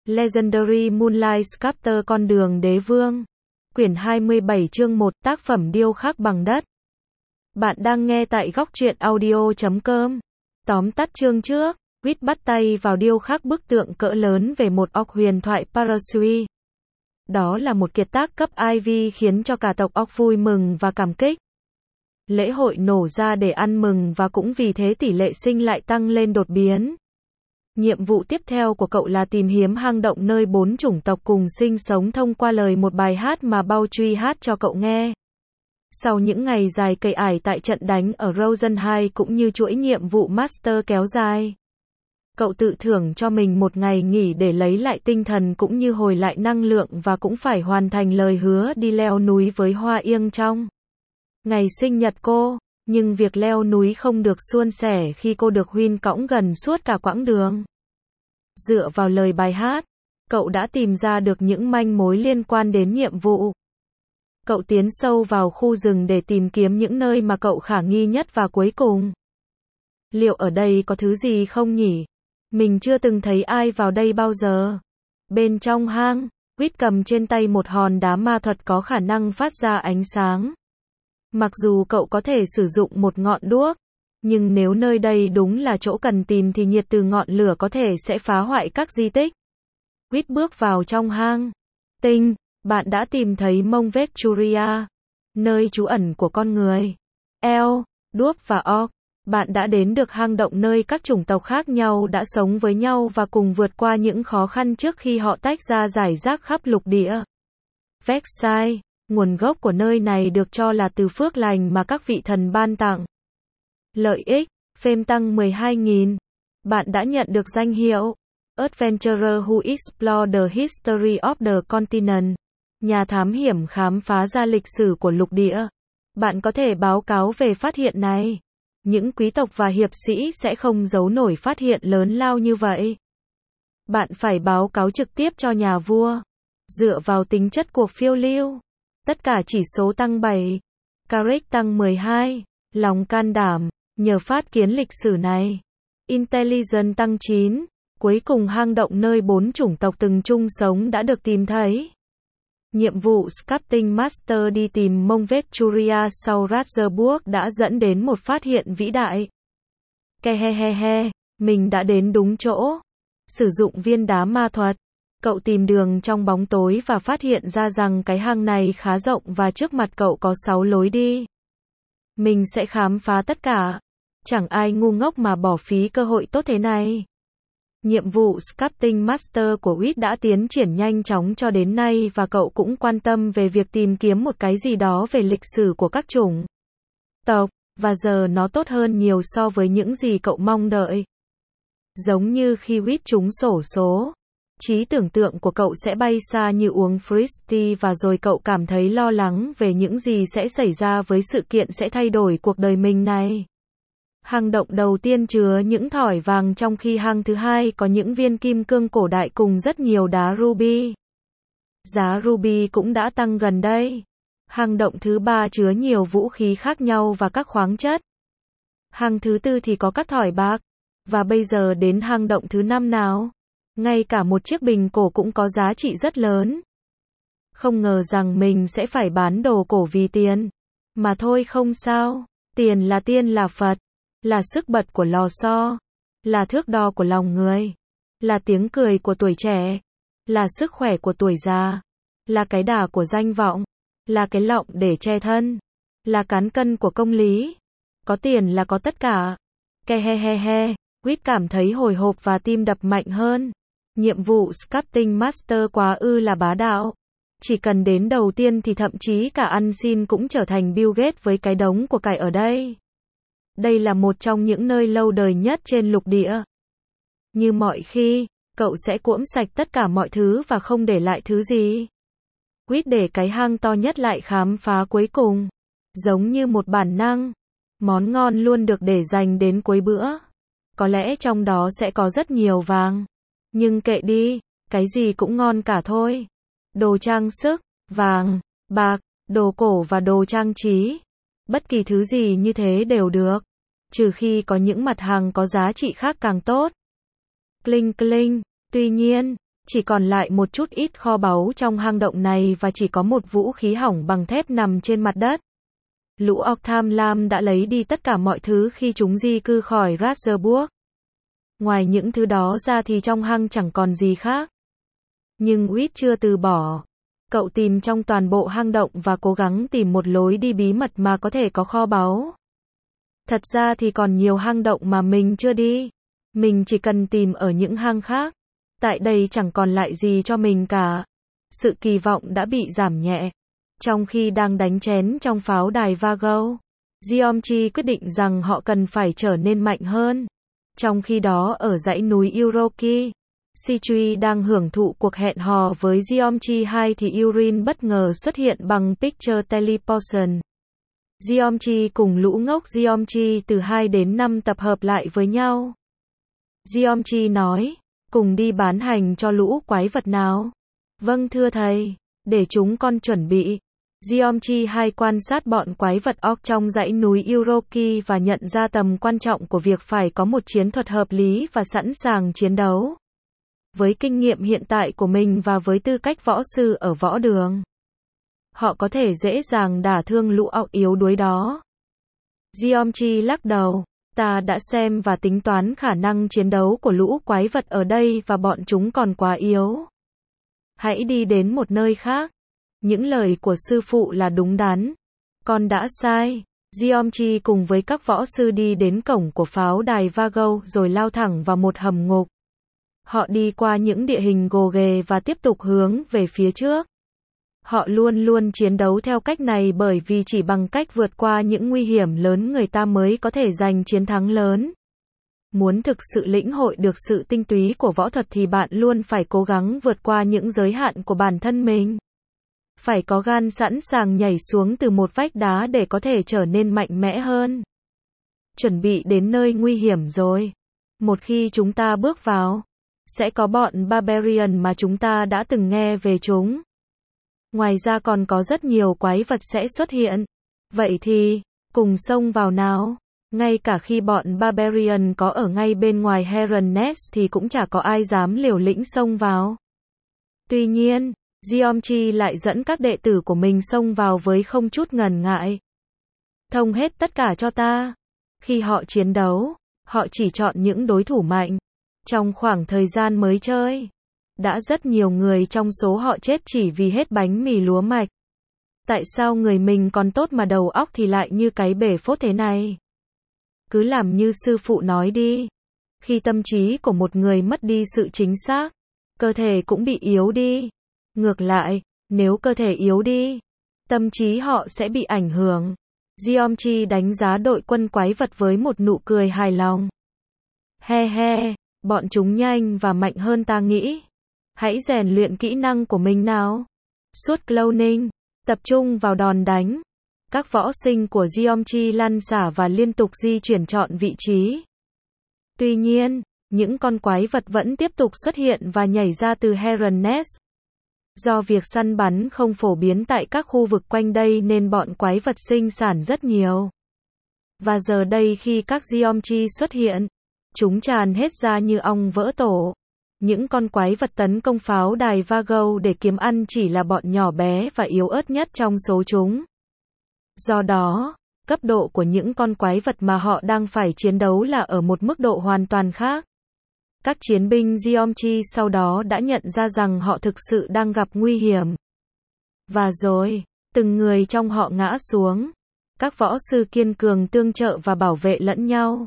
Legendary Moonlight Sculptor Con đường đế vương. Quyển 27 chương 1 tác phẩm điêu khắc bằng đất. Bạn đang nghe tại góc truyện audio.com. Tóm tắt chương trước, Wit bắt tay vào điêu khắc bức tượng cỡ lớn về một orc huyền thoại Parasui. Đó là một kiệt tác cấp IV khiến cho cả tộc orc vui mừng và cảm kích. Lễ hội nổ ra để ăn mừng và cũng vì thế tỷ lệ sinh lại tăng lên đột biến. Nhiệm vụ tiếp theo của cậu là tìm kiếm hang động nơi 4 chủng tộc cùng sinh sống thông qua lời một bài hát mà Bao Truy hát cho cậu nghe. Sau những ngày dài cày ải tại trận đánh ở Rosenheim cũng như chuỗi nhiệm vụ Master kéo dài, cậu tự thưởng cho mình một ngày nghỉ để lấy lại tinh thần cũng như hồi lại năng lượng và cũng phải hoàn thành lời hứa đi leo núi với Hoa Yên trong ngày sinh nhật cô. Nhưng việc leo núi không được suôn sẻ khi cô được Huynh cõng gần suốt cả quãng đường. Dựa vào lời bài hát, cậu đã tìm ra được những manh mối liên quan đến nhiệm vụ. Cậu tiến sâu vào khu rừng để tìm kiếm những nơi mà cậu khả nghi nhất và cuối cùng, liệu ở đây có thứ gì không nhỉ? Mình chưa từng thấy ai vào đây bao giờ. Bên trong hang, Wit cầm trên tay một hòn đá ma thuật có khả năng phát ra ánh sáng. Mặc dù cậu có thể sử dụng một ngọn đuốc, nhưng nếu nơi đây đúng là chỗ cần tìm thì nhiệt từ ngọn lửa có thể sẽ phá hoại các di tích. Wit bước vào trong hang. Tinh, bạn đã tìm thấy Mông Vetchuria, nơi trú ẩn của con người, elf, đuốc và orc. Bạn đã đến được hang động nơi các chủng tộc khác nhau đã sống với nhau và cùng vượt qua những khó khăn trước khi họ tách ra rải rác khắp lục địa. Vexai, nguồn gốc của nơi này được cho là từ phước lành mà các vị thần ban tặng. Lợi ích, phêm tăng 12.000. Bạn đã nhận được danh hiệu Adventurer who explore the history of the continent, nhà thám hiểm khám phá ra lịch sử của lục địa. Bạn có thể báo cáo về phát hiện này. Những quý tộc và hiệp sĩ sẽ không giấu nổi phát hiện lớn lao như vậy. Bạn phải báo cáo trực tiếp cho nhà vua. Dựa vào tính chất cuộc phiêu lưu, tất cả chỉ số tăng 7. Courage tăng 12. Lòng can đảm, nhờ phát kiến lịch sử này. Intelligence tăng 9. Cuối cùng hang động nơi 4 chủng tộc từng chung sống đã được tìm thấy. Nhiệm vụ Sculpting Master đi tìm Mông Vetchuria sau Ratzeburg đã dẫn đến một phát hiện vĩ đại. Kehehehe, mình đã đến đúng chỗ. Sử dụng viên đá ma thuật, cậu tìm đường trong bóng tối và phát hiện ra rằng cái hang này khá rộng và trước mặt cậu có 6 lối đi. Mình sẽ khám phá tất cả. Chẳng ai ngu ngốc mà bỏ phí cơ hội tốt thế này. Nhiệm vụ Sculpting Master của Wit đã tiến triển nhanh chóng cho đến nay và cậu cũng quan tâm về việc tìm kiếm một cái gì đó về lịch sử của các chủng tộc, và giờ nó tốt hơn nhiều so với những gì cậu mong đợi. Giống như khi Wit trúng xổ số, trí tưởng tượng của cậu sẽ bay xa như uống Frisbee và rồi cậu cảm thấy lo lắng về những gì sẽ xảy ra với sự kiện sẽ thay đổi cuộc đời mình này. Hang động đầu tiên chứa những thỏi vàng trong khi hang thứ hai có những viên kim cương cổ đại cùng rất nhiều đá ruby. Giá ruby cũng đã tăng gần đây. Hang động thứ ba chứa nhiều vũ khí khác nhau và các khoáng chất. Hang thứ tư thì có các thỏi bạc. Và bây giờ đến hang động thứ 5 nào. Ngay cả một chiếc bình cổ cũng có giá trị rất lớn. Không ngờ rằng mình sẽ phải bán đồ cổ vì tiền. Mà thôi không sao. Tiền là tiên là Phật. Là sức bật của lò xo, là thước đo của lòng người, là tiếng cười của tuổi trẻ, là sức khỏe của tuổi già, là cái đà của danh vọng, là cái lọng để che thân, là cán cân của công lý. Có tiền là có tất cả. Kehehehe, Wit cảm thấy hồi hộp và tim đập mạnh hơn. Nhiệm vụ Sculpting Master quá là bá đạo. Chỉ cần đến đầu tiên thì thậm chí cả ăn xin cũng trở thành Bill Gates với cái đống của cải ở đây. Đây là một trong những nơi lâu đời nhất trên lục địa. Như mọi khi, cậu sẽ cuỗm sạch tất cả mọi thứ và không để lại thứ gì. Wit để cái hang to nhất lại khám phá cuối cùng. Giống như một bản năng, món ngon luôn được để dành đến cuối bữa. Có lẽ trong đó sẽ có rất nhiều vàng. Nhưng kệ đi, cái gì cũng ngon cả thôi. Đồ trang sức, vàng, bạc, đồ cổ và đồ trang trí. Bất kỳ thứ gì như thế đều được. Trừ khi có những mặt hàng có giá trị khác càng tốt. Cling cling. Tuy nhiên, Chỉ còn lại một chút ít kho báu trong hang động này và chỉ có một vũ khí hỏng bằng thép nằm trên mặt đất. Lũ orc tham lam đã lấy đi tất cả mọi thứ khi chúng di cư khỏi Ratzeburg. Ngoài những thứ đó ra thì trong hang chẳng còn gì khác. Nhưng Whit chưa từ bỏ. Cậu tìm trong toàn bộ hang động và cố gắng tìm một lối đi bí mật mà có thể có kho báu. Thật ra thì còn nhiều hang động mà mình chưa đi. Mình chỉ cần tìm ở những hang khác. Tại đây chẳng còn lại gì cho mình cả. Sự kỳ vọng đã bị giảm nhẹ. Trong khi đang đánh chén trong pháo đài Vargo, Giomchi quyết định rằng họ cần phải trở nên mạnh hơn. Trong khi đó ở dãy núi Uroki, Sichui đang hưởng thụ cuộc hẹn hò với Giomchi 2 thì Urin bất ngờ xuất hiện bằng Picture Teleportation. Giomchi cùng lũ ngốc Giomchi từ 2 đến 5 tập hợp lại với nhau. Giomchi nói, cùng đi bán hành cho lũ quái vật nào. Vâng thưa thầy, để chúng con chuẩn bị. Giomchi 2 quan sát bọn quái vật orc trong dãy núi Uroki và nhận ra tầm quan trọng của việc phải có một chiến thuật hợp lý và sẵn sàng chiến đấu. Với kinh nghiệm hiện tại của mình và với tư cách võ sư ở võ đường, họ có thể dễ dàng đả thương lũ orc yếu đuối đó. Giomchi lắc đầu, ta đã xem và tính toán khả năng chiến đấu của lũ quái vật ở đây và bọn chúng còn quá yếu. Hãy đi đến một nơi khác. Những lời của sư phụ là đúng đắn. Con đã sai. Giomchi cùng với các võ sư đi đến cổng của pháo đài Vargo rồi lao thẳng vào một hầm ngục. Họ đi qua những địa hình gồ ghề và tiếp tục hướng về phía trước. Họ luôn luôn chiến đấu theo cách này bởi vì chỉ bằng cách vượt qua những nguy hiểm lớn người ta mới có thể giành chiến thắng lớn. Muốn thực sự lĩnh hội được sự tinh túy của võ thuật thì bạn luôn phải cố gắng vượt qua những giới hạn của bản thân mình. Phải có gan sẵn sàng nhảy xuống từ một vách đá để có thể trở nên mạnh mẽ hơn. Chuẩn bị đến nơi nguy hiểm rồi. Một khi chúng ta bước vào, sẽ có bọn Barbarian mà chúng ta đã từng nghe về chúng. Ngoài ra còn có rất nhiều quái vật sẽ xuất hiện. Vậy thì, cùng xông vào nào. Ngay cả khi bọn Barbarian có ở ngay bên ngoài Heron Nest thì cũng chả có ai dám liều lĩnh xông vào. Tuy nhiên, Giomchi lại dẫn các đệ tử của mình xông vào với không chút ngần ngại. Thông hết tất cả cho ta. Khi họ chiến đấu, họ chỉ chọn những đối thủ mạnh. Trong khoảng thời gian mới chơi, đã rất nhiều người trong số họ chết chỉ vì hết bánh mì lúa mạch. Tại sao người mình còn tốt mà đầu óc thì lại như cái bể phốt thế này? Cứ làm như sư phụ nói đi. Khi tâm trí của một người mất đi sự chính xác, cơ thể cũng bị yếu đi. Ngược lại, nếu cơ thể yếu đi, tâm trí họ sẽ bị ảnh hưởng. Giomchi đánh giá đội quân quái vật với một nụ cười hài lòng. He he, bọn chúng nhanh và mạnh hơn ta nghĩ. Hãy rèn luyện kỹ năng của mình nào. Suốt cloning, tập trung vào đòn đánh. Các võ sinh của Giomchi lăn xả và liên tục di chuyển chọn vị trí. Tuy nhiên, những con quái vật vẫn tiếp tục xuất hiện và nhảy ra từ Heron Nest. Do việc săn bắn không phổ biến tại các khu vực quanh đây nên bọn quái vật sinh sản rất nhiều. Và giờ đây khi các Giomchi xuất hiện, chúng tràn hết ra như ong vỡ tổ. Những con quái vật tấn công pháo đài Vargo để kiếm ăn chỉ là bọn nhỏ bé và yếu ớt nhất trong số chúng. Do đó, cấp độ của những con quái vật mà họ đang phải chiến đấu là ở một mức độ hoàn toàn khác. Các chiến binh Giomchi sau đó đã nhận ra rằng họ thực sự đang gặp nguy hiểm. Và rồi, từng người trong họ ngã xuống. Các võ sư kiên cường tương trợ và bảo vệ lẫn nhau.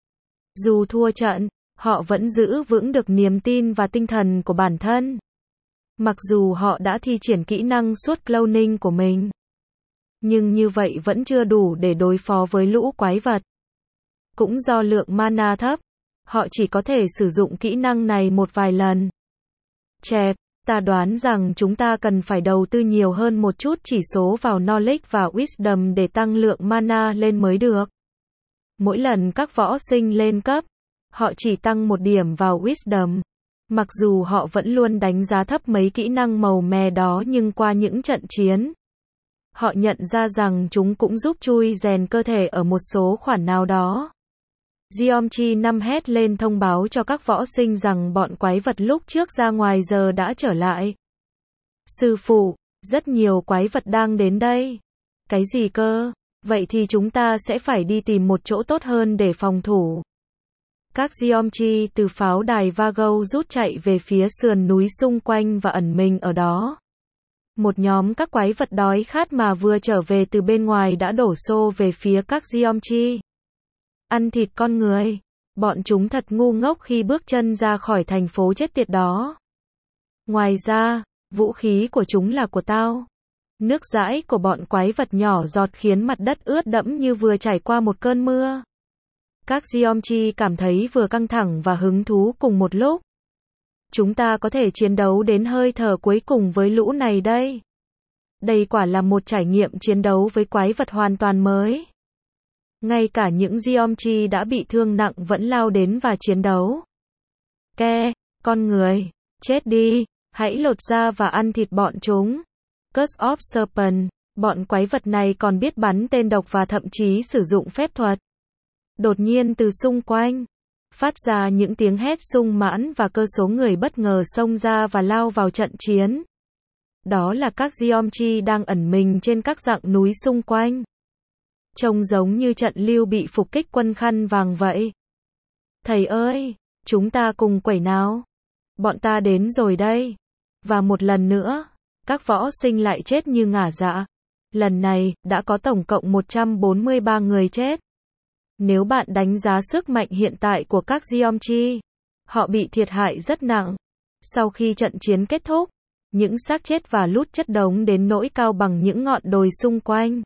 Dù thua trận, họ vẫn giữ vững được niềm tin và tinh thần của bản thân. Mặc dù họ đã thi triển kỹ năng suốt cloning của mình. Nhưng như vậy vẫn chưa đủ để đối phó với lũ quái vật. Cũng do lượng mana thấp, họ chỉ có thể sử dụng kỹ năng này một vài lần. Chẹp, ta đoán rằng chúng ta cần phải đầu tư nhiều hơn một chút chỉ số vào Knowledge và Wisdom để tăng lượng mana lên mới được. Mỗi lần các võ sinh lên cấp, họ chỉ tăng một điểm vào Wisdom. Mặc dù họ vẫn luôn đánh giá thấp mấy kỹ năng màu mè đó nhưng qua những trận chiến, họ nhận ra rằng chúng cũng giúp chui rèn cơ thể ở một số khoản nào đó. Geomchi 5 hét lên thông báo cho các võ sinh rằng bọn quái vật lúc trước ra ngoài giờ đã trở lại. Sư phụ, rất nhiều quái vật đang đến đây. Cái gì cơ? Vậy thì chúng ta sẽ phải đi tìm một chỗ tốt hơn để phòng thủ. Các Geomchi từ pháo đài Vago rút chạy về phía sườn núi xung quanh và ẩn mình ở đó. Một nhóm các quái vật đói khát mà vừa trở về từ bên ngoài đã đổ xô về phía các Geomchi. Ăn thịt con người. Bọn chúng thật ngu ngốc khi bước chân ra khỏi thành phố chết tiệt đó. Ngoài ra, vũ khí của chúng là của tao. Nước dãi của bọn quái vật nhỏ giọt khiến mặt đất ướt đẫm như vừa trải qua một cơn mưa. Các Geomchi cảm thấy vừa căng thẳng và hứng thú cùng một lúc. Chúng ta có thể chiến đấu đến hơi thở cuối cùng với lũ này đây. Đây quả là một trải nghiệm chiến đấu với quái vật hoàn toàn mới. Ngay cả những Geomchi đã bị thương nặng vẫn lao đến và chiến đấu. Ke, con người, chết đi, hãy lột da và ăn thịt bọn chúng. Curse of Serpent, bọn quái vật này còn biết bắn tên độc và thậm chí sử dụng phép thuật. Đột nhiên từ xung quanh, phát ra những tiếng hét sung mãn và cơ số người bất ngờ xông ra và lao vào trận chiến. Đó là các Geomchi đang ẩn mình trên các dặng núi xung quanh. Trông giống như trận lưu bị phục kích quân khăn vàng vậy. Thầy ơi, chúng ta cùng quẩy nào. Bọn ta đến rồi đây. Và một lần nữa, các võ sinh lại chết như ngả dạ. Lần này, đã có tổng cộng 143 người chết. Nếu bạn đánh giá sức mạnh hiện tại của các Geomchi, họ bị thiệt hại rất nặng. Sau khi trận chiến kết thúc, những xác chết và lút chất đống đến nỗi cao bằng những ngọn đồi xung quanh.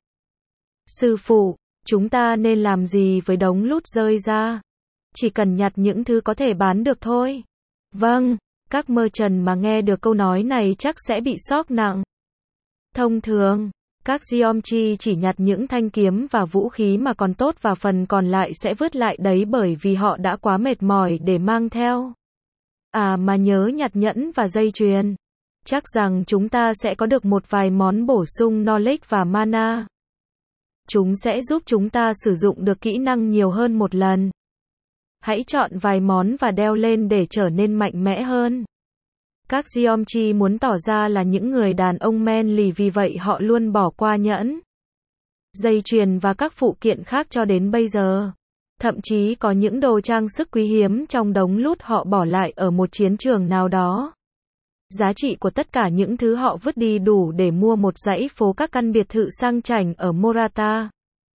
Sư phụ, chúng ta nên làm gì với đống lút rơi ra? Chỉ cần nhặt những thứ có thể bán được thôi. Vâng, các merchant mà nghe được câu nói này chắc sẽ bị sốc nặng. Thông thường, các Geomchi chỉ nhặt những thanh kiếm và vũ khí mà còn tốt và phần còn lại sẽ vứt lại đấy bởi vì họ đã quá mệt mỏi để mang theo. À mà nhớ nhặt nhẫn và dây chuyền. Chắc rằng chúng ta sẽ có được một vài món bổ sung knowledge và mana. Chúng sẽ giúp chúng ta sử dụng được kỹ năng nhiều hơn một lần. Hãy chọn vài món và đeo lên để trở nên mạnh mẽ hơn. Các Geomchi muốn tỏ ra là những người đàn ông manly vì vậy họ luôn bỏ qua nhẫn, dây chuyền và các phụ kiện khác cho đến bây giờ. Thậm chí có những đồ trang sức quý hiếm trong đống lút họ bỏ lại ở một chiến trường nào đó. Giá trị của tất cả những thứ họ vứt đi đủ để mua một dãy phố các căn biệt thự sang chảnh ở Morata.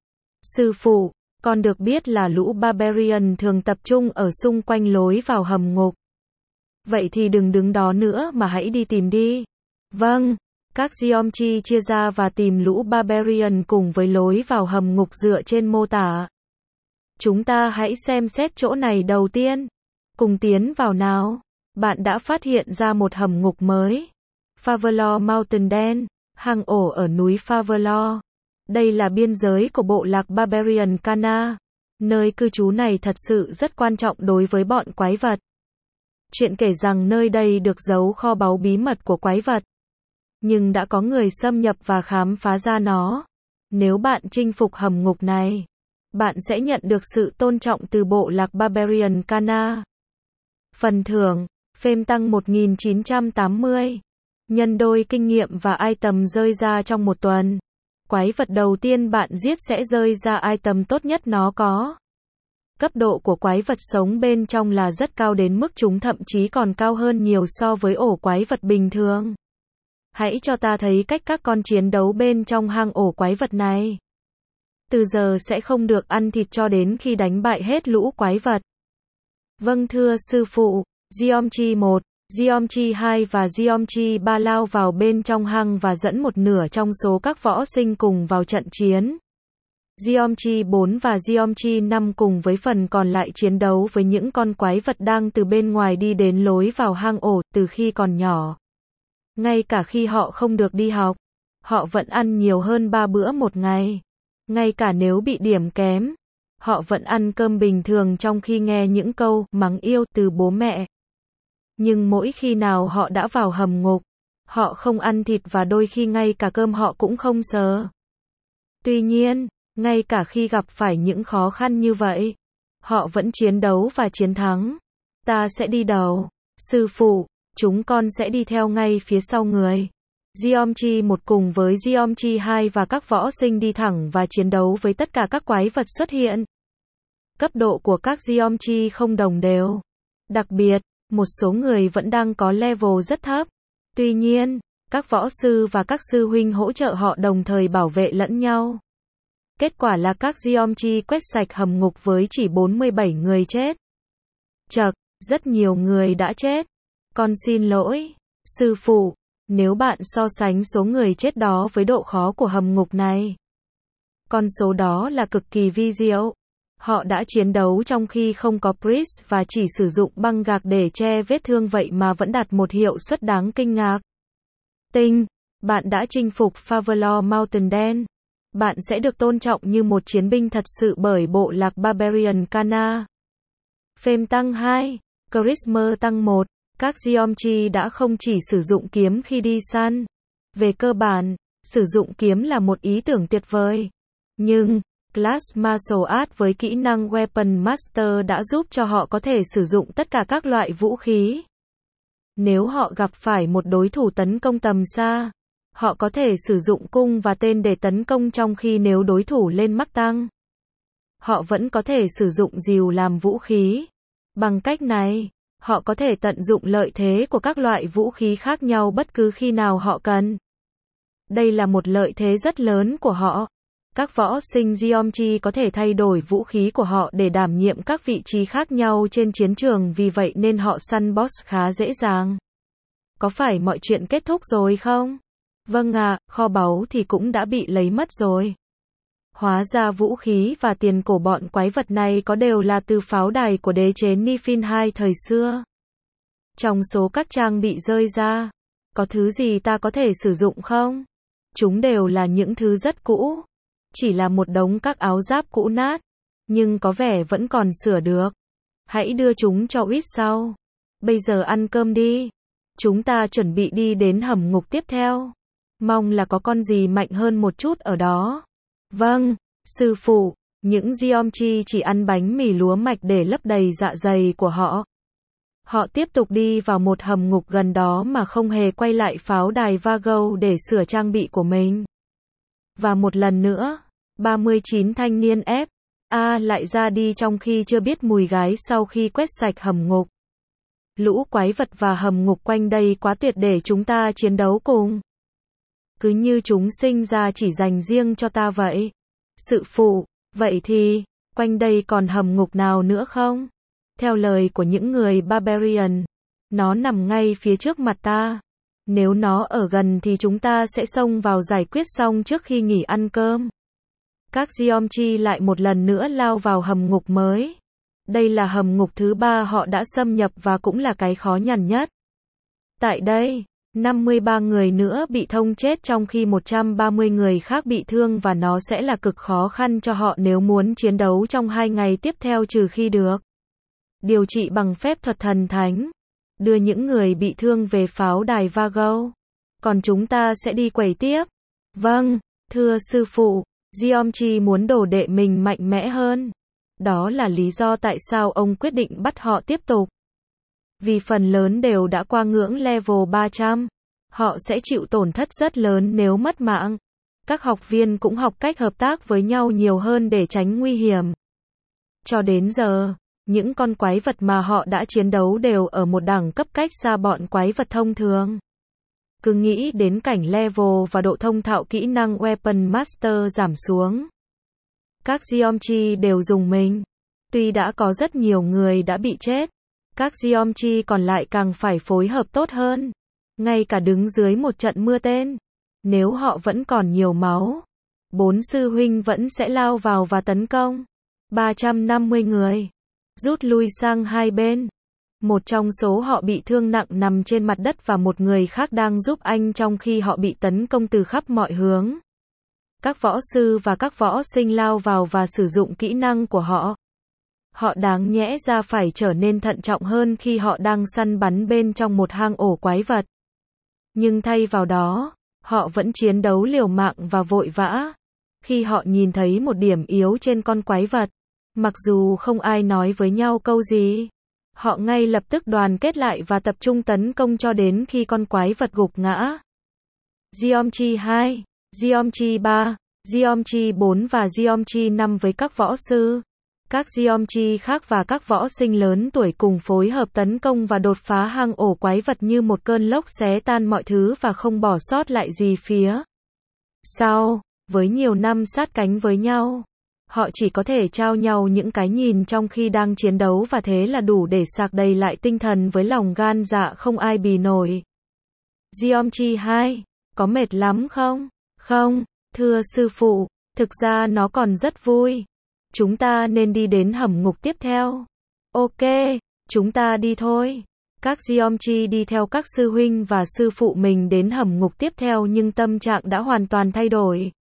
Sư phụ, con được biết là lũ Barbarian thường tập trung ở xung quanh lối vào hầm ngục. Vậy thì đừng đứng đó nữa mà hãy đi tìm đi. Vâng, các Geomchi chia ra và tìm lũ Barbarian cùng với lối vào hầm ngục dựa trên mô tả. Chúng ta hãy xem xét chỗ này đầu tiên. Cùng tiến vào nào. Bạn đã phát hiện ra một hầm ngục mới. Faverlaw Mountain Den, hang ổ ở núi Faverlaw. Đây là biên giới của bộ lạc Barbarian Kana. Nơi cư trú này thật sự rất quan trọng đối với bọn quái vật. Chuyện kể rằng nơi đây được giấu kho báu bí mật của quái vật. Nhưng đã có người xâm nhập và khám phá ra nó. Nếu bạn chinh phục hầm ngục này, bạn sẽ nhận được sự tôn trọng từ bộ lạc Barbarian Kana. Phần thưởng, phêm tăng 1980. Nhân đôi kinh nghiệm và item rơi ra trong một tuần. Quái vật đầu tiên bạn giết sẽ rơi ra item tốt nhất nó có. Cấp độ của quái vật sống bên trong là rất cao đến mức chúng thậm chí còn cao hơn nhiều so với ổ quái vật bình thường. Hãy cho ta thấy cách các con chiến đấu bên trong hang ổ quái vật này. Từ giờ sẽ không được ăn thịt cho đến khi đánh bại hết lũ quái vật. Vâng thưa sư phụ. Geomchi 1, Geomchi 2 và Geomchi 3 lao vào bên trong hang và dẫn một nửa trong số các võ sinh cùng vào trận chiến. Geomchi 4 và Geomchi 5 cùng với phần còn lại chiến đấu với những con quái vật đang từ bên ngoài đi đến lối vào hang ổ từ khi còn nhỏ. Ngay cả khi họ không được đi học, họ vẫn ăn nhiều hơn 3 bữa một ngày. Ngay cả nếu bị điểm kém, họ vẫn ăn cơm bình thường trong khi nghe những câu mắng yêu từ bố mẹ. Nhưng mỗi khi nào họ đã vào hầm ngục, họ không ăn thịt và đôi khi ngay cả cơm họ cũng không sờ. Tuy nhiên, ngay cả khi gặp phải những khó khăn như vậy, Họ vẫn chiến đấu và chiến thắng. Ta sẽ đi đầu. Sư phụ, chúng con sẽ đi theo ngay phía sau người. Geomchi 1 cùng với Geomchi 2 và các võ sinh đi thẳng và chiến đấu với tất cả các quái vật xuất hiện. Cấp độ của các Geomchi không đồng đều. Đặc biệt, một số người vẫn đang có level rất thấp. Tuy nhiên, các võ sư và các sư huynh hỗ trợ họ đồng thời bảo vệ lẫn nhau. Kết quả là các Geomchi quét sạch hầm ngục với chỉ 47 người chết. Chậc, rất nhiều người đã chết. Con xin lỗi, sư phụ, nếu bạn so sánh số người chết đó với độ khó của hầm ngục này. Con số đó là cực kỳ vi diệu. Họ đã chiến đấu trong khi không có priest và chỉ sử dụng băng gạc để che vết thương vậy mà vẫn đạt một hiệu suất đáng kinh ngạc. Tinh, bạn đã chinh phục Favalor Mountain đen. Bạn sẽ được tôn trọng như một chiến binh thật sự bởi bộ lạc Barbarian Kana. Fame tăng 2, Charisma tăng 1. Các Geomchi đã không chỉ sử dụng kiếm khi đi săn. Về cơ bản, sử dụng kiếm là một ý tưởng tuyệt vời. Nhưng, Class Martial Arts với kỹ năng Weapon Master đã giúp cho họ có thể sử dụng tất cả các loại vũ khí. Nếu họ gặp phải một đối thủ tấn công tầm xa, họ có thể sử dụng cung và tên để tấn công trong khi nếu đối thủ lên mắc tăng. Họ vẫn có thể sử dụng rìu làm vũ khí. Bằng cách này, họ có thể tận dụng lợi thế của các loại vũ khí khác nhau bất cứ khi nào họ cần. Đây là một lợi thế rất lớn của họ. Các võ sinh Geomchi có thể thay đổi vũ khí của họ để đảm nhiệm các vị trí khác nhau trên chiến trường vì vậy nên họ săn boss khá dễ dàng. Có phải mọi chuyện kết thúc rồi không? Vâng ạ, kho báu thì cũng đã bị lấy mất rồi. Hóa ra vũ khí và tiền của bọn quái vật này có đều là từ pháo đài của đế chế Nifin 2 thời xưa. Trong số các trang bị rơi ra, có thứ gì ta có thể sử dụng không? Chúng đều là những thứ rất cũ. Chỉ là một đống các áo giáp cũ nát, nhưng có vẻ vẫn còn sửa được. Hãy đưa chúng cho ít sau. Bây giờ ăn cơm đi. Chúng ta chuẩn bị đi đến hầm ngục tiếp theo. Mong là có con gì mạnh hơn một chút ở đó. Vâng, sư phụ, những Geomchi chỉ ăn bánh mì lúa mạch để lấp đầy dạ dày của họ. Họ tiếp tục đi vào một hầm ngục gần đó mà không hề quay lại pháo đài Vago để sửa trang bị của mình. Và một lần nữa, 39 thanh niên FA lại ra đi trong khi chưa biết mùi gái sau khi quét sạch hầm ngục. Lũ quái vật và hầm ngục quanh đây quá tuyệt để chúng ta chiến đấu cùng. Cứ như chúng sinh ra chỉ dành riêng cho ta vậy. Sư phụ, vậy thì, quanh đây còn hầm ngục nào nữa không? Theo lời của những người Barbarian, nó nằm ngay phía trước mặt ta. Nếu nó ở gần thì chúng ta sẽ xông vào giải quyết xong trước khi nghỉ ăn cơm. Các Geomchi lại một lần nữa lao vào hầm ngục mới. Đây là hầm ngục thứ 3 họ đã xâm nhập và cũng là cái khó nhằn nhất. Tại đây, 53 người nữa bị thông chết trong khi 130 người khác bị thương và nó sẽ là cực khó khăn cho họ nếu muốn chiến đấu trong 2 ngày tiếp theo trừ khi được điều trị bằng phép thuật thần thánh. Đưa những người bị thương về pháo đài Vago. Còn chúng ta sẽ đi quẩy tiếp. Vâng, thưa sư phụ, Geomchi muốn đồ đệ mình mạnh mẽ hơn. Đó là lý do tại sao ông quyết định bắt họ tiếp tục. Vì phần lớn đều đã qua ngưỡng level 300. Họ sẽ chịu tổn thất rất lớn nếu mất mạng. Các học viên cũng học cách hợp tác với nhau nhiều hơn để tránh nguy hiểm. Cho đến giờ, những con quái vật mà họ đã chiến đấu đều ở một đẳng cấp cách xa bọn quái vật thông thường. Cứ nghĩ đến cảnh level và độ thông thạo kỹ năng Weapon Master giảm xuống. Các Geomchi đều dùng mình. Tuy đã có rất nhiều người đã bị chết, các Geomchi còn lại càng phải phối hợp tốt hơn. Ngay cả đứng dưới một trận mưa tên. Nếu họ vẫn còn nhiều máu, 4 sư huynh vẫn sẽ lao vào và tấn công. 350 người rút lui sang hai bên. Một trong số họ bị thương nặng nằm trên mặt đất và một người khác đang giúp anh trong khi họ bị tấn công từ khắp mọi hướng. Các võ sư và các võ sinh lao vào và sử dụng kỹ năng của họ. Họ đáng nhẽ ra phải trở nên thận trọng hơn khi họ đang săn bắn bên trong một hang ổ quái vật. Nhưng thay vào đó, họ vẫn chiến đấu liều mạng và vội vã. Khi họ nhìn thấy một điểm yếu trên con quái vật, Mặc dù không ai nói với nhau câu gì, họ ngay lập tức đoàn kết lại và tập trung tấn công cho đến khi con quái vật gục ngã. Geometry 2, Geometry 3, Geometry 4 và Geometry 5 với các võ sư, các Geometry khác và các võ sinh lớn tuổi cùng phối hợp tấn công và đột phá hang ổ quái vật như một cơn lốc xé tan mọi thứ và không bỏ sót lại gì phía sau. Với nhiều năm sát cánh với nhau, họ chỉ có thể trao nhau những cái nhìn trong khi đang chiến đấu và thế là đủ để sạc đầy lại tinh thần với lòng gan dạ không ai bì nổi. Geometry 2, có mệt lắm không? Không, thưa sư phụ, thực ra nó còn rất vui. Chúng ta nên đi đến hầm ngục tiếp theo. Ok, chúng ta đi thôi. Các Geometry đi theo các sư huynh và sư phụ mình đến hầm ngục tiếp theo nhưng tâm trạng đã hoàn toàn thay đổi.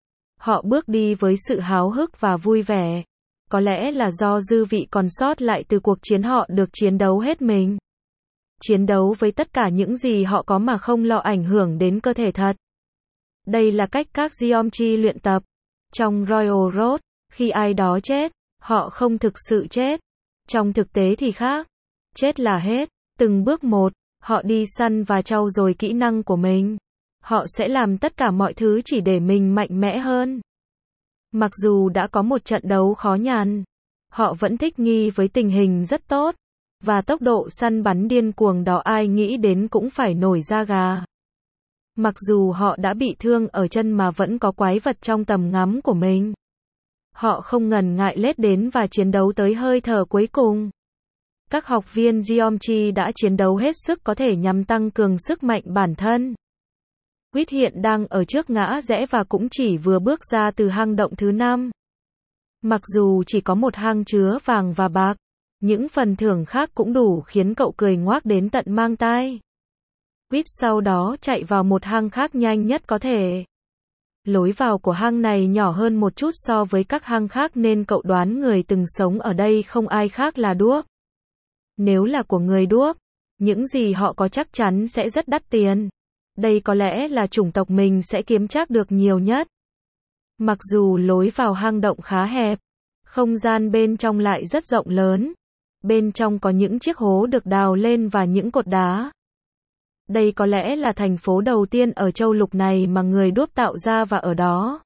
Họ bước đi với sự háo hức và vui vẻ. Có lẽ là do dư vị còn sót lại từ cuộc chiến họ được chiến đấu hết mình. Chiến đấu với tất cả những gì họ có mà không lo ảnh hưởng đến cơ thể thật. Đây là cách các Geometry luyện tập. Trong Royal Road, khi ai đó chết, họ không thực sự chết. Trong thực tế thì khác. Chết là hết. Từng bước một, họ đi săn và trau dồi kỹ năng của mình. Họ sẽ làm tất cả mọi thứ chỉ để mình mạnh mẽ hơn. Mặc dù đã có một trận đấu khó nhằn, họ vẫn thích nghi với tình hình rất tốt. Và tốc độ săn bắn điên cuồng đó ai nghĩ đến cũng phải nổi da gà. Mặc dù họ đã bị thương ở chân mà vẫn có quái vật trong tầm ngắm của mình. Họ không ngần ngại lết đến và chiến đấu tới hơi thở cuối cùng. Các học viên Geometry đã chiến đấu hết sức có thể nhằm tăng cường sức mạnh bản thân. Quýt hiện đang ở trước ngã rẽ và cũng chỉ vừa bước ra từ hang động thứ 5. Mặc dù chỉ có một hang chứa vàng và bạc, những phần thưởng khác cũng đủ khiến cậu cười ngoác đến tận mang tai. Quýt sau đó chạy vào một hang khác nhanh nhất có thể. Lối vào của hang này nhỏ hơn một chút so với các hang khác nên cậu đoán người từng sống ở đây không ai khác là đuốc. Nếu là của người đuốc, những gì họ có chắc chắn sẽ rất đắt tiền. Đây có lẽ là chủng tộc mình sẽ kiếm trác được nhiều nhất. Mặc dù lối vào hang động khá hẹp, không gian bên trong lại rất rộng lớn. Bên trong có những chiếc hố được đào lên và những cột đá. Đây có lẽ là thành phố đầu tiên ở châu lục này mà người đuốc tạo ra và ở đó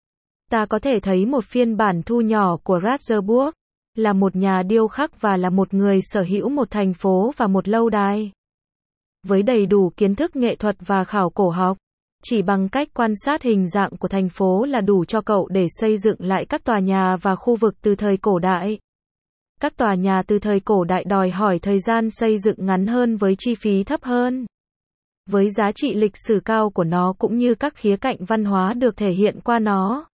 ta có thể thấy một phiên bản thu nhỏ của Ratzeburg, là một nhà điêu khắc và là một người sở hữu một thành phố và một lâu đài. Với đầy đủ kiến thức nghệ thuật và khảo cổ học, chỉ bằng cách quan sát hình dạng của thành phố là đủ cho cậu để xây dựng lại các tòa nhà và khu vực từ thời cổ đại. Các tòa nhà từ thời cổ đại đòi hỏi thời gian xây dựng ngắn hơn với chi phí thấp hơn. Với giá trị lịch sử cao của nó cũng như các khía cạnh văn hóa được thể hiện qua nó.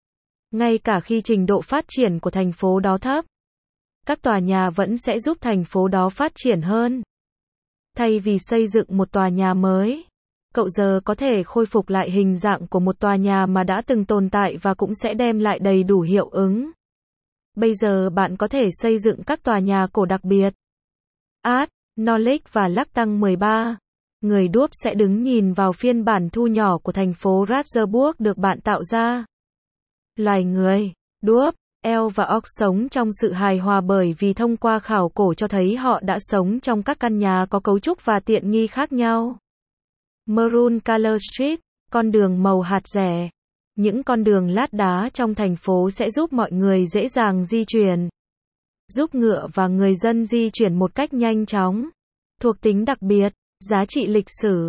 Ngay cả khi trình độ phát triển của thành phố đó thấp, các tòa nhà vẫn sẽ giúp thành phố đó phát triển hơn. Thay vì xây dựng một tòa nhà mới, cậu giờ có thể khôi phục lại hình dạng của một tòa nhà mà đã từng tồn tại và cũng sẽ đem lại đầy đủ hiệu ứng. Bây giờ bạn có thể xây dựng các tòa nhà cổ đặc biệt. Art, Knowledge và Lắc Tăng 13. Người đuốc sẽ đứng nhìn vào phiên bản thu nhỏ của thành phố Ratzeburg được bạn tạo ra. Loài người, đuốc, elf và orc sống trong sự hài hòa bởi vì thông qua khảo cổ cho thấy họ đã sống trong các căn nhà có cấu trúc và tiện nghi khác nhau. Maroon Color Street, con đường màu hạt rẻ. Những con đường lát đá trong thành phố sẽ giúp mọi người dễ dàng di chuyển. Giúp ngựa và người dân di chuyển một cách nhanh chóng. Thuộc tính đặc biệt, giá trị lịch sử,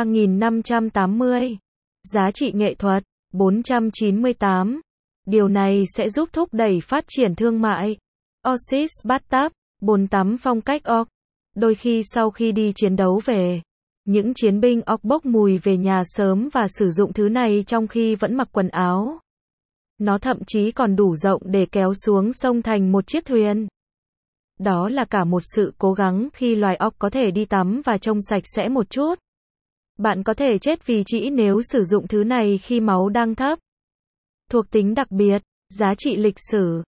3.580. Giá trị nghệ thuật, 498. Điều này sẽ giúp thúc đẩy phát triển thương mại. Oasis Bathtub, bồn tắm phong cách orc. Đôi khi sau khi đi chiến đấu về, những chiến binh orc bốc mùi về nhà sớm và sử dụng thứ này trong khi vẫn mặc quần áo. Nó thậm chí còn đủ rộng để kéo xuống sông thành một chiếc thuyền. Đó là cả một sự cố gắng khi loài orc có thể đi tắm và trông sạch sẽ một chút. Bạn có thể chết vì trĩ nếu sử dụng thứ này khi máu đang thấp. Thuộc tính đặc biệt, giá trị lịch sử,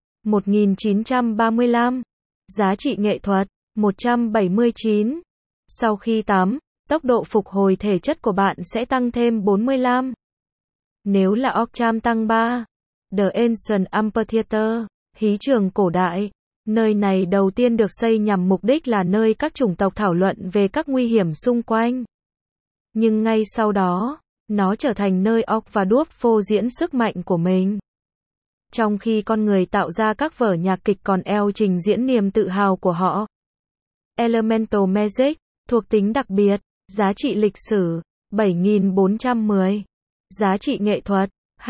1935. Giá trị nghệ thuật, 179. Sau khi tắm, tốc độ phục hồi thể chất của bạn sẽ tăng thêm 45. Nếu là orc cham tăng 3. The Ancient Amphitheater, Hí trường cổ đại. Nơi này đầu tiên được xây nhằm mục đích là nơi các chủng tộc thảo luận về các nguy hiểm xung quanh. Nhưng ngay sau đó, nó trở thành nơi orc và dwarf phô diễn sức mạnh của mình. Trong khi con người tạo ra các vở nhạc kịch còn elf trình diễn niềm tự hào của họ. Elemental Magic, thuộc tính đặc biệt, giá trị lịch sử, 7410. Giá trị nghệ thuật,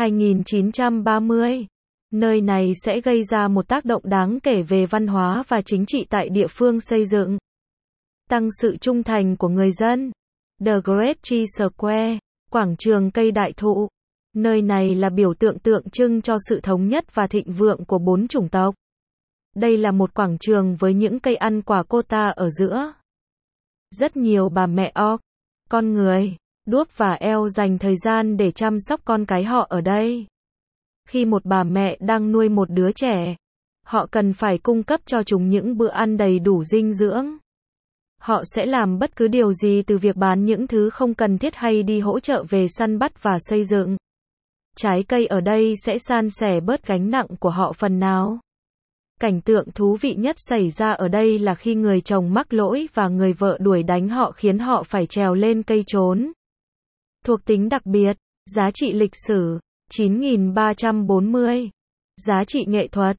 2930. Nơi này sẽ gây ra một tác động đáng kể về văn hóa và chính trị tại địa phương xây dựng. Tăng sự trung thành của người dân. The Great Tree Square, quảng trường cây đại thụ. Nơi này là biểu tượng tượng trưng cho sự thống nhất và thịnh vượng của 4 chủng tộc. Đây là một quảng trường với những cây ăn quả Kota ở giữa. Rất nhiều bà mẹ orc, con người, dwarf và elf dành thời gian để chăm sóc con cái họ ở đây. Khi một bà mẹ đang nuôi một đứa trẻ, họ cần phải cung cấp cho chúng những bữa ăn đầy đủ dinh dưỡng. Họ sẽ làm bất cứ điều gì từ việc bán những thứ không cần thiết hay đi hỗ trợ về săn bắt và xây dựng. Trái cây ở đây sẽ san sẻ bớt gánh nặng của họ phần nào. Cảnh tượng thú vị nhất xảy ra ở đây là khi người chồng mắc lỗi và người vợ đuổi đánh họ khiến họ phải trèo lên cây trốn. Thuộc tính đặc biệt, giá trị lịch sử, 9340. Giá trị nghệ thuật,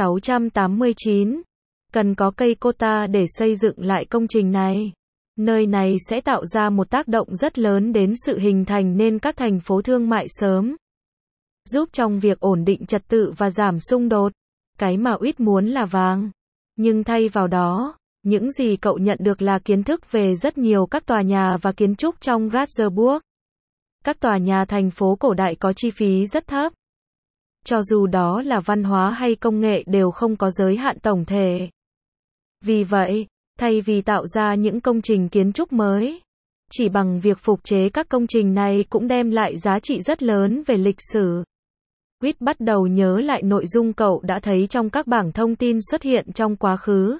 689. Cần có cây Kota để xây dựng lại công trình này. Nơi này sẽ tạo ra một tác động rất lớn đến sự hình thành nên các thành phố thương mại sớm. Giúp trong việc ổn định trật tự và giảm xung đột. Cái mà Uýt muốn là vàng. Nhưng thay vào đó, những gì cậu nhận được là kiến thức về rất nhiều các tòa nhà và kiến trúc trong Ratzeburg. Các tòa nhà thành phố cổ đại có chi phí rất thấp. Cho dù đó là văn hóa hay công nghệ đều không có giới hạn tổng thể. Vì vậy, thay vì tạo ra những công trình kiến trúc mới, chỉ bằng việc phục chế các công trình này cũng đem lại giá trị rất lớn về lịch sử. Uýt bắt đầu nhớ lại nội dung cậu đã thấy trong các bảng thông tin xuất hiện trong quá khứ.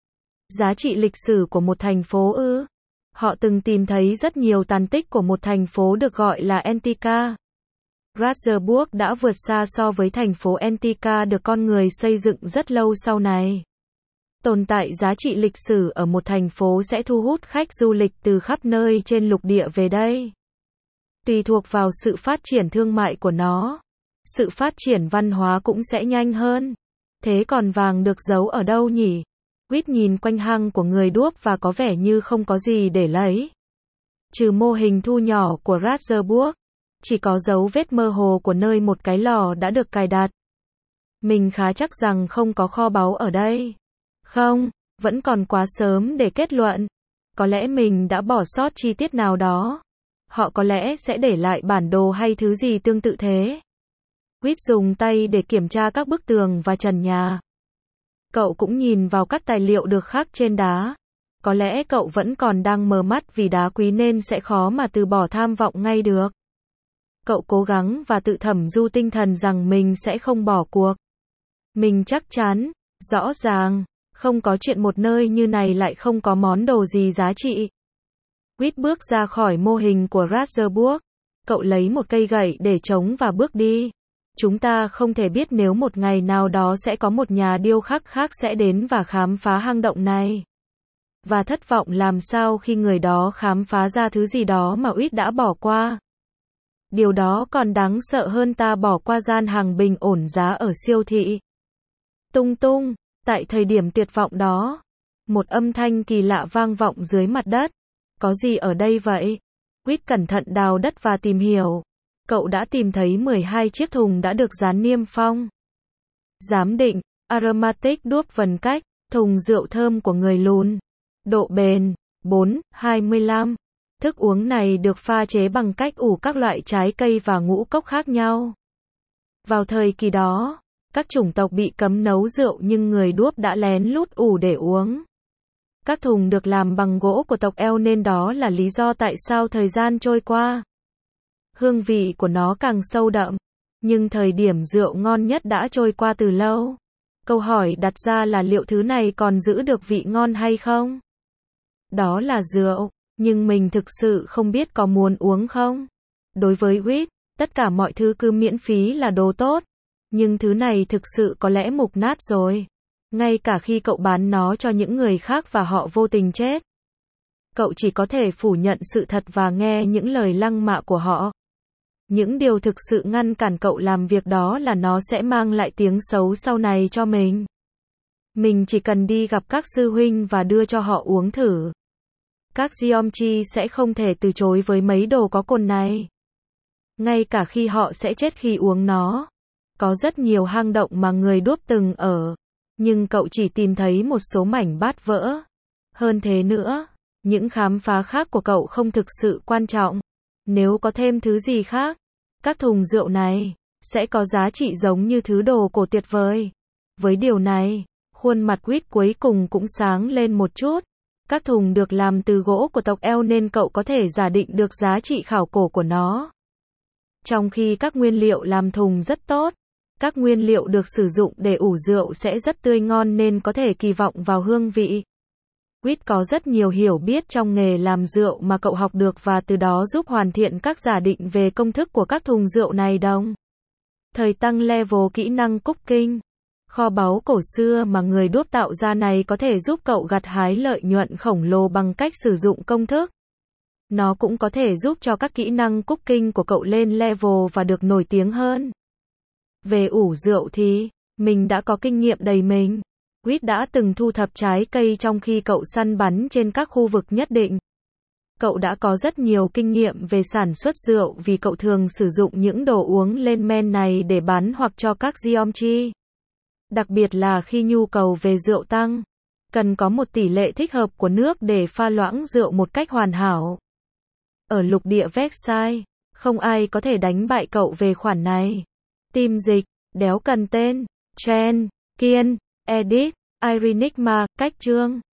Giá trị lịch sử của một thành phố ư? Họ từng tìm thấy rất nhiều tàn tích của một thành phố được gọi là Antica. Ratzeburg đã vượt xa so với thành phố Antica được con người xây dựng rất lâu sau này. Tồn tại giá trị lịch sử ở một thành phố sẽ thu hút khách du lịch từ khắp nơi trên lục địa về đây. Tùy thuộc vào sự phát triển thương mại của nó, sự phát triển văn hóa cũng sẽ nhanh hơn. Thế còn vàng được giấu ở đâu nhỉ? Uýt nhìn quanh hang của người đuốc và có vẻ như không có gì để lấy. Trừ mô hình thu nhỏ của Ratzeburg, chỉ có dấu vết mơ hồ của nơi một cái lò đã được cài đặt. Mình khá chắc rằng không có kho báu ở đây. Không, vẫn còn quá sớm để kết luận. Có lẽ mình đã bỏ sót chi tiết nào đó. Họ có lẽ sẽ để lại bản đồ hay thứ gì tương tự thế. Uýt dùng tay để kiểm tra các bức tường và trần nhà. Cậu cũng nhìn vào các tài liệu được khắc trên đá. Có lẽ cậu vẫn còn đang mờ mắt vì đá quý nên sẽ khó mà từ bỏ tham vọng ngay được. Cậu cố gắng và tự thẩm du tinh thần rằng mình sẽ không bỏ cuộc. Mình chắc chắn, rõ ràng, không có chuyện một nơi như này lại không có món đồ gì giá trị. Uýt bước ra khỏi mô hình của Ratzeburg. Cậu lấy một cây gậy để chống và bước đi. Chúng ta không thể biết nếu một ngày nào đó sẽ có một nhà điêu khắc khác sẽ đến và khám phá hang động này. Và thất vọng làm sao khi người đó khám phá ra thứ gì đó mà Uýt đã bỏ qua. Điều đó còn đáng sợ hơn ta bỏ qua gian hàng bình ổn giá ở siêu thị. Tung tung, tại thời điểm tuyệt vọng đó, một âm thanh kỳ lạ vang vọng dưới mặt đất. Có gì ở đây vậy? Uýt cẩn thận đào đất và tìm hiểu. Cậu đã tìm thấy 12 chiếc thùng đã được dán niêm phong. Giám định, aromatic đuốc vần cách, thùng rượu thơm của người lùn. Độ bền, 4,25. Thức uống này được pha chế bằng cách ủ các loại trái cây và ngũ cốc khác nhau. Vào thời kỳ đó, các chủng tộc bị cấm nấu rượu nhưng người đuốc đã lén lút ủ để uống. Các thùng được làm bằng gỗ của tộc Elf nên đó là lý do tại sao thời gian trôi qua, hương vị của nó càng sâu đậm. Nhưng thời điểm rượu ngon nhất đã trôi qua từ lâu. Câu hỏi đặt ra là liệu thứ này còn giữ được vị ngon hay không? Đó là rượu, nhưng mình thực sự không biết có muốn uống không. Đối với Uýt, tất cả mọi thứ cứ miễn phí là đồ tốt. Nhưng thứ này thực sự có lẽ mục nát rồi. Ngay cả khi cậu bán nó cho những người khác và họ vô tình chết, cậu chỉ có thể phủ nhận sự thật và nghe những lời lăng mạ của họ. Những điều thực sự ngăn cản cậu làm việc đó là nó sẽ mang lại tiếng xấu sau này cho mình. Mình chỉ cần đi gặp các sư huynh và đưa cho họ uống thử. Các Geomchi sẽ không thể từ chối với mấy đồ có cồn này. Ngay cả khi họ sẽ chết khi uống nó. Có rất nhiều hang động mà người đuốc từng ở. Nhưng cậu chỉ tìm thấy một số mảnh bát vỡ. Hơn thế nữa, những khám phá khác của cậu không thực sự quan trọng. Nếu có thêm thứ gì khác, các thùng rượu này sẽ có giá trị giống như thứ đồ cổ tuyệt vời. Với điều này, khuôn mặt Quýt cuối cùng cũng sáng lên một chút. Các thùng được làm từ gỗ của tộc Eo nên cậu có thể giả định được giá trị khảo cổ của nó. Trong khi các nguyên liệu làm thùng rất tốt, các nguyên liệu được sử dụng để ủ rượu sẽ rất tươi ngon nên có thể kỳ vọng vào hương vị. Quýt có rất nhiều hiểu biết trong nghề làm rượu mà cậu học được và từ đó giúp hoàn thiện các giả định về công thức của các thùng rượu này đồng thời tăng level kỹ năng cooking. Kho báu cổ xưa mà người đuốc tạo ra này có thể giúp cậu gặt hái lợi nhuận khổng lồ bằng cách sử dụng công thức. Nó cũng có thể giúp cho các kỹ năng cooking của cậu lên level và được nổi tiếng hơn. Về ủ rượu thì, mình đã có kinh nghiệm đầy mình. Quýt đã từng thu thập trái cây trong khi cậu săn bắn trên các khu vực nhất định. Cậu đã có rất nhiều kinh nghiệm về sản xuất rượu vì cậu thường sử dụng những đồ uống lên men này để bán hoặc cho các Geomchi. Đặc biệt là khi nhu cầu về rượu tăng, cần có một tỷ lệ thích hợp của nước để pha loãng rượu một cách hoàn hảo. Ở lục địa Vexai, không ai có thể đánh bại cậu về khoản này. Team dịch, đéo cần tên, Chen, Kiên, Edit, Irenigma, cách chương.